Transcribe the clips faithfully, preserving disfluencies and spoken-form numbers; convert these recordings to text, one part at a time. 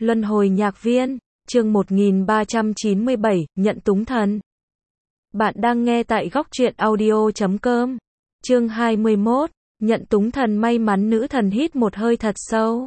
Luân hồi nhạc viên, chương một nghìn ba trăm chín mươi bảy, nhận túng thần. Bạn đang nghe tại góc truyện audio chấm com. Chương hai mươi mốt, nhận túng thần. May mắn nữ thần hít một hơi thật sâu.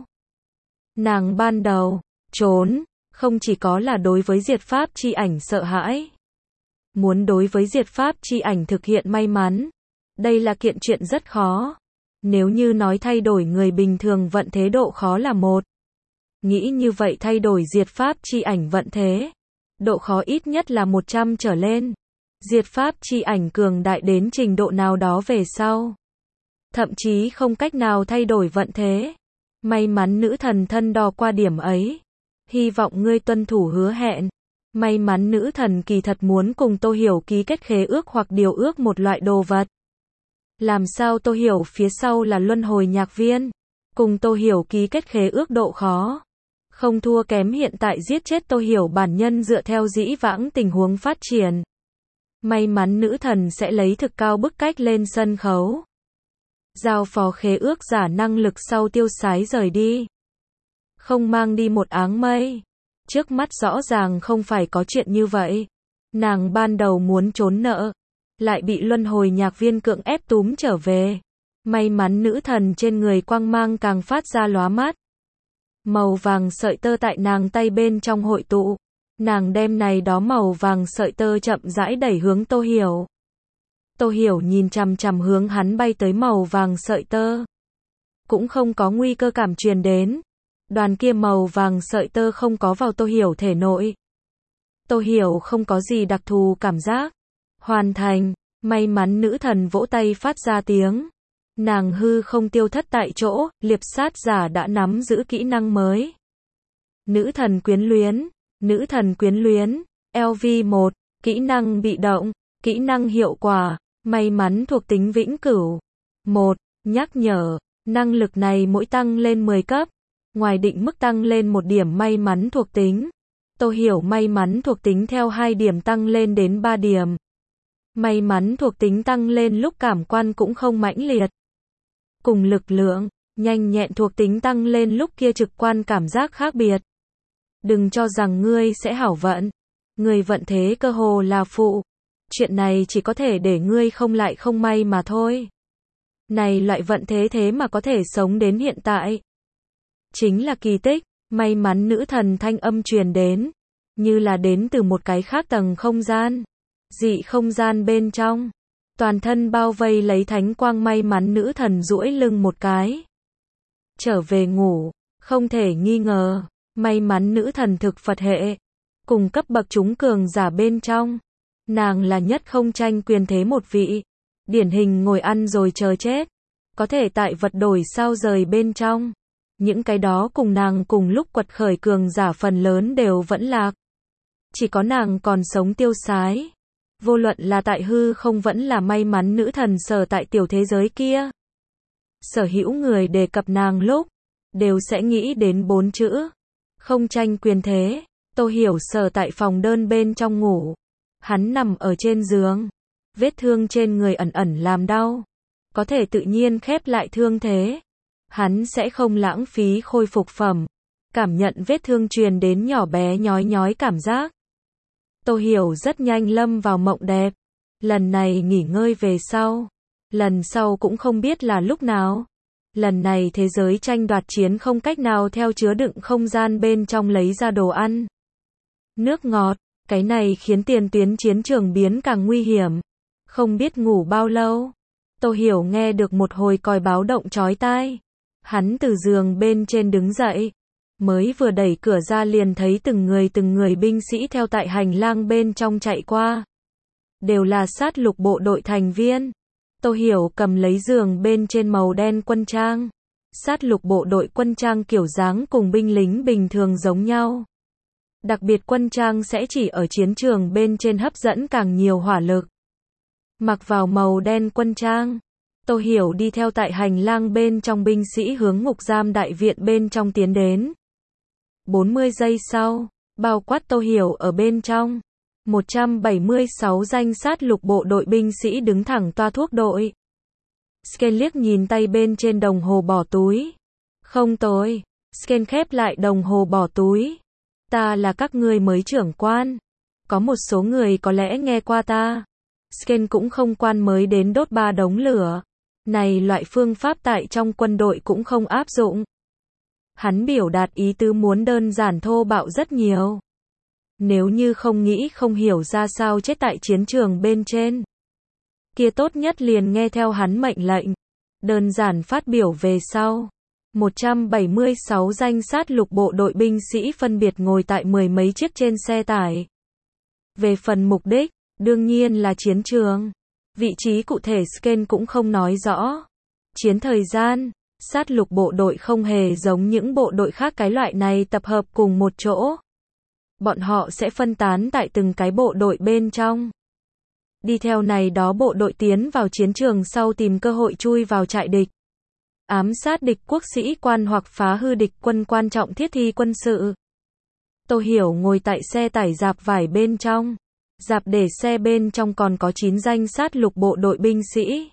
Nàng ban đầu trốn, không chỉ có là đối với diệt pháp chi ảnh sợ hãi. Muốn đối với diệt pháp chi ảnh thực hiện may mắn, đây là kiện chuyện rất khó. Nếu như nói thay đổi người bình thường vận thế độ khó là một. Nghĩ như vậy thay đổi diệt pháp chi ảnh vận thế, độ khó ít nhất là một trăm trở lên. Diệt pháp chi ảnh cường đại đến trình độ nào đó về sau, thậm chí không cách nào thay đổi vận thế. May mắn nữ thần thân đo qua điểm ấy. Hy vọng ngươi tuân thủ hứa hẹn. May mắn nữ thần kỳ thật muốn cùng Tô Hiểu ký kết khế ước hoặc điều ước một loại đồ vật. Làm sao Tô Hiểu phía sau là luân hồi nhạc viên, cùng Tô Hiểu ký kết khế ước độ khó không thua kém hiện tại giết chết Tô Hiểu bản nhân dựa theo dĩ vãng tình huống phát triển. May mắn nữ thần sẽ lấy thực cao bức cách lên sân khấu, giao phó khế ước giả năng lực sau tiêu sái rời đi, không mang đi một áng mây. Trước mắt rõ ràng không phải có chuyện như vậy. Nàng ban đầu muốn trốn nợ, lại bị luân hồi nhạc viên cưỡng ép túm trở về. May mắn nữ thần trên người quang mang càng phát ra lóa mắt. Màu vàng sợi tơ tại nàng tay bên trong hội tụ. Nàng đem này đó màu vàng sợi tơ chậm rãi đẩy hướng Tô Hiểu. Tô Hiểu nhìn chằm chằm hướng hắn bay tới màu vàng sợi tơ. Cũng không có nguy cơ cảm truyền đến. Đoàn kia màu vàng sợi tơ không có vào Tô Hiểu thể nội. Tô Hiểu không có gì đặc thù cảm giác. Hoàn thành. May mắn nữ thần vỗ tay phát ra tiếng. Nàng hư không tiêu thất tại chỗ, liệp sát giả đã nắm giữ kỹ năng mới. Nữ thần quyến luyến, nữ thần quyến luyến, L V một, kỹ năng bị động, kỹ năng hiệu quả, may mắn thuộc tính vĩnh cửu. một. Nhắc nhở, năng lực này mỗi tăng lên mười cấp, ngoài định mức tăng lên một điểm may mắn thuộc tính. Tô Hiểu may mắn thuộc tính theo hai điểm tăng lên đến ba điểm. May mắn thuộc tính tăng lên lúc cảm quan cũng không mãnh liệt. Cùng lực lượng, nhanh nhẹn thuộc tính tăng lên lúc kia trực quan cảm giác khác biệt. Đừng cho rằng ngươi sẽ hảo vận. Người vận thế cơ hồ là phụ. Chuyện này chỉ có thể để ngươi không lại không may mà thôi. Này loại vận thế thế mà có thể sống đến hiện tại. Chính là kỳ tích. May mắn nữ thần thanh âm truyền đến. Như là đến từ một cái khác tầng không gian. Dị không gian bên trong. Toàn thân bao vây lấy thánh quang. May mắn nữ thần duỗi lưng một cái. Trở về ngủ, không thể nghi ngờ. May mắn nữ thần thực Phật hệ. Cùng cấp bậc chúng cường giả bên trong. Nàng là nhất không tranh quyền thế một vị. Điển hình ngồi ăn rồi chờ chết. Có thể tại vật đổi sao rời bên trong. Những cái đó cùng nàng cùng lúc quật khởi cường giả phần lớn đều vẫn lạc. Chỉ có nàng còn sống tiêu sái. Vô luận là tại hư không vẫn là may mắn nữ thần sở tại tiểu thế giới kia. Sở hữu người đề cập nàng lúc, đều sẽ nghĩ đến bốn chữ. Không tranh quyền thế. Tô Hiểu sở tại phòng đơn bên trong ngủ. Hắn nằm ở trên giường. Vết thương trên người ẩn ẩn làm đau. Có thể tự nhiên khép lại thương thế. Hắn sẽ không lãng phí khôi phục phẩm. Cảm nhận vết thương truyền đến nhỏ bé nhói nhói cảm giác. Tô Hiểu rất nhanh lâm vào mộng đẹp. Lần này nghỉ ngơi về sau. Lần sau cũng không biết là lúc nào. Lần này thế giới tranh đoạt chiến không cách nào theo chứa đựng không gian bên trong lấy ra đồ ăn. Nước ngọt, cái này khiến tiền tuyến chiến trường biến càng nguy hiểm. Không biết ngủ bao lâu. Tô Hiểu nghe được một hồi còi báo động chói tai. Hắn từ giường bên trên đứng dậy. Mới vừa đẩy cửa ra liền thấy từng người từng người binh sĩ theo tại hành lang bên trong chạy qua. Đều là sát lục bộ đội thành viên. Tô Hiểu cầm lấy giường bên trên màu đen quân trang. Sát lục bộ đội quân trang kiểu dáng cùng binh lính bình thường giống nhau. Đặc biệt quân trang sẽ chỉ ở chiến trường bên trên hấp dẫn càng nhiều hỏa lực. Mặc vào màu đen quân trang. Tô Hiểu đi theo tại hành lang bên trong binh sĩ hướng ngục giam đại viện bên trong tiến đến. bốn mươi giây sau, bao quát Tô Hiểu ở bên trong. một trăm bảy mươi sáu danh sát lục bộ đội binh sĩ đứng thẳng toa thuốc đội. Sken liếc nhìn tay bên trên đồng hồ bỏ túi. Không tồi. Sken khép lại đồng hồ bỏ túi. Ta là các ngươi mới trưởng quan. Có một số người có lẽ nghe qua ta. Sken cũng không quan mới đến đốt ba đống lửa. Này loại phương pháp tại trong quân đội cũng không áp dụng. Hắn biểu đạt ý tứ muốn đơn giản thô bạo rất nhiều. Nếu như không nghĩ không hiểu ra sao chết tại chiến trường bên trên. Kia tốt nhất liền nghe theo hắn mệnh lệnh. Đơn giản phát biểu về sau. một trăm bảy mươi sáu danh sát lục bộ đội binh sĩ phân biệt ngồi tại mười mấy chiếc trên xe tải. Về phần mục đích, đương nhiên là chiến trường. Vị trí cụ thể Sken cũng không nói rõ. Chiến thời gian, sát lục bộ đội không hề giống những bộ đội khác cái loại này tập hợp cùng một chỗ. Bọn họ sẽ phân tán tại từng cái bộ đội bên trong. Đi theo này đó bộ đội tiến vào chiến trường sau tìm cơ hội chui vào trại địch. Ám sát địch quốc sĩ quan hoặc phá hư địch quân quan trọng thiết thi quân sự. Tô Hiểu ngồi tại xe tải rạp vải bên trong. Rạp để xe bên trong còn có chín danh sát lục bộ đội binh sĩ.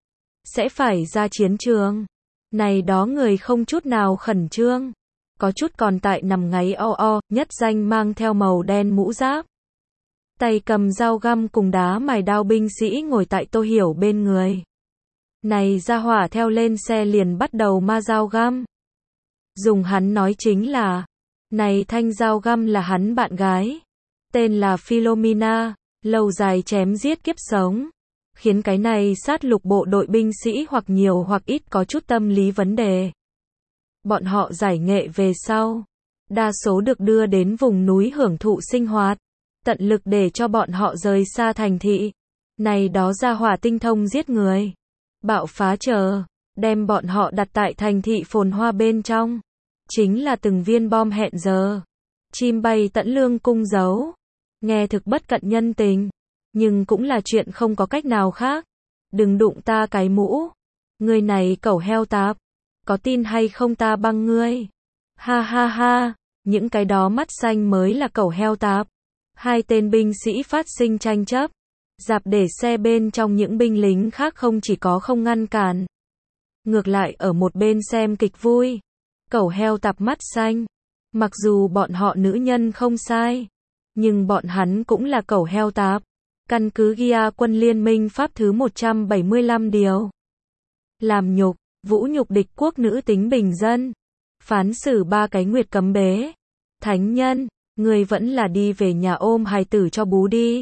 Sẽ phải ra chiến trường. Này đó người không chút nào khẩn trương. Có chút còn tại nằm ngáy o o, nhất danh mang theo màu đen mũ giáp. Tay cầm dao găm cùng đá mài đao binh sĩ ngồi tại Tô Hiểu bên người. Này ra hỏa theo lên xe liền bắt đầu ma dao găm. Dùng hắn nói chính là, này thanh dao găm là hắn bạn gái. Tên là Philomena, lâu dài chém giết kiếp sống. Khiến cái này sát lục bộ đội binh sĩ hoặc nhiều hoặc ít có chút tâm lý vấn đề. Bọn họ giải nghệ về sau. Đa số được đưa đến vùng núi hưởng thụ sinh hoạt. Tận lực để cho bọn họ rời xa thành thị. Này đó ra hỏa tinh thông giết người. Bạo phá chờ. Đem bọn họ đặt tại thành thị phồn hoa bên trong. Chính là từng viên bom hẹn giờ. Chim bay tận lương cung giấu. Nghe thực bất cận nhân tình. Nhưng cũng là chuyện không có cách nào khác. Đừng đụng ta cái mũ. Người này cẩu heo tạp. Có tin hay không ta băng ngươi. Ha ha ha. Những cái đó mắt xanh mới là cẩu heo tạp. Hai tên binh sĩ phát sinh tranh chấp. Dạp để xe bên trong những binh lính khác không chỉ có không ngăn cản. Ngược lại ở một bên xem kịch vui. Cẩu heo tạp mắt xanh. Mặc dù bọn họ nữ nhân không sai. Nhưng bọn hắn cũng là cẩu heo tạp. Căn cứ ghi a quân liên minh pháp thứ một trăm bảy mươi lăm điều. Làm nhục, vũ nhục địch quốc nữ tính bình dân. Phán xử ba cái nguyệt cấm bế. Thánh nhân, người vẫn là đi về nhà ôm hài tử cho bú đi.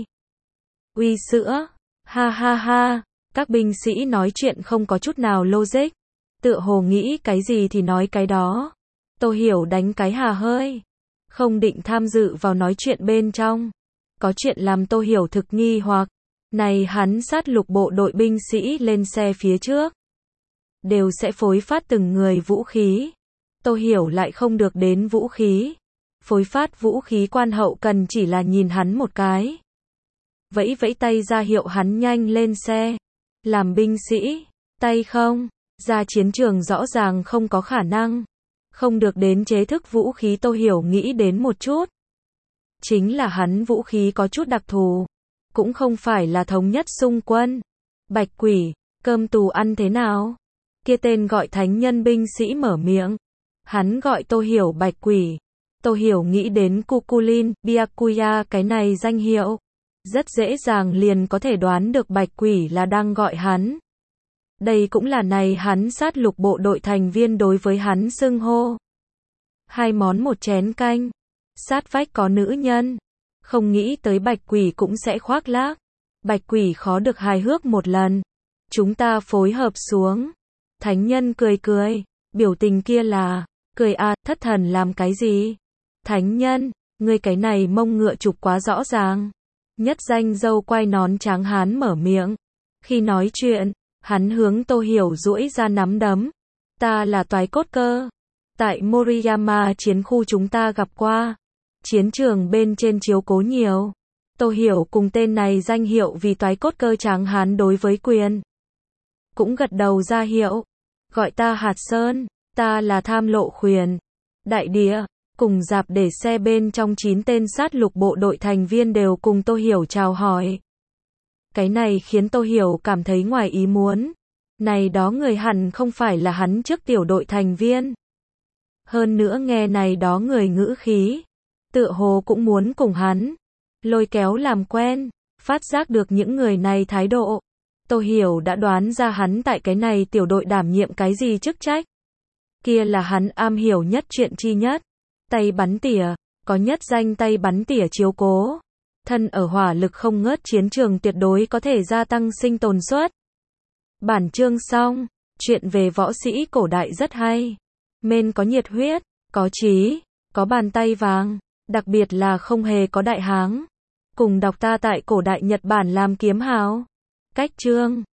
Uy sữa, ha ha ha, các binh sĩ nói chuyện không có chút nào logic. Tựa hồ nghĩ cái gì thì nói cái đó. Tô Hiểu đánh cái hà hơi. Không định tham dự vào nói chuyện bên trong. Có chuyện làm Tô Hiểu thực nghi hoặc. Này hắn sát lục bộ đội binh sĩ lên xe phía trước. Đều sẽ phối phát từng người vũ khí. Tô Hiểu lại không được đến vũ khí. Phối phát vũ khí quan hậu cần chỉ là nhìn hắn một cái. Vẫy vẫy tay ra hiệu hắn nhanh lên xe. Làm binh sĩ, tay không, ra chiến trường rõ ràng không có khả năng. Không được đến chế thức vũ khí Tô Hiểu nghĩ đến một chút. Chính là hắn vũ khí có chút đặc thù. Cũng không phải là thống nhất xung quân. Bạch quỷ, cơm tù ăn thế nào? Kia tên gọi thánh nhân binh sĩ mở miệng. Hắn gọi Tô Hiểu bạch quỷ. Tô Hiểu nghĩ đến Cuculin, Byakuya cái này danh hiệu. Rất dễ dàng liền có thể đoán được bạch quỷ là đang gọi hắn. Đây cũng là này hắn sát lục bộ đội thành viên đối với hắn xưng hô. Hai món một chén canh. Sát vách có nữ nhân. Không nghĩ tới bạch quỷ cũng sẽ khoác lác. Bạch quỷ khó được hài hước một lần. Chúng ta phối hợp xuống. Thánh nhân cười cười. Biểu tình kia là, cười à, thất thần làm cái gì? Thánh nhân, ngươi cái này mông ngựa chụp quá rõ ràng. Nhất danh dâu quai nón tráng hán mở miệng. Khi nói chuyện, hắn hướng Tô Hiểu duỗi ra nắm đấm. Ta là toái cốt cơ. Tại Moriyama chiến khu chúng ta gặp qua. Chiến trường bên trên chiếu cố nhiều. Tô Hiểu cùng tên này danh hiệu vì toái cốt cơ tráng hán đối với quyền. Cũng gật đầu ra hiệu. Gọi ta Hạt Sơn. Ta là tham lộ khuyển. Đại địa. Cùng dạp để xe bên trong chín tên sát lục bộ đội thành viên đều cùng Tô Hiểu chào hỏi. Cái này khiến Tô Hiểu cảm thấy ngoài ý muốn. Này đó người hẳn không phải là hắn trước tiểu đội thành viên. Hơn nữa nghe này đó người ngữ khí, tựa hồ cũng muốn cùng hắn lôi kéo làm quen, phát giác được những người này thái độ. Tô Hiểu đã đoán ra hắn tại cái này tiểu đội đảm nhiệm cái gì chức trách. Kia là hắn am hiểu nhất chuyện chi nhất. Tay bắn tỉa, có nhất danh tay bắn tỉa chiếu cố. Thân ở hỏa lực không ngớt chiến trường tuyệt đối có thể gia tăng sinh tồn suất. Bản chương xong, chuyện về võ sĩ cổ đại rất hay. Mên có nhiệt huyết, có trí, có bàn tay vàng, đặc biệt là không hề có đại háng. Cùng đọc ta tại cổ đại Nhật Bản làm kiếm hào. Cách chương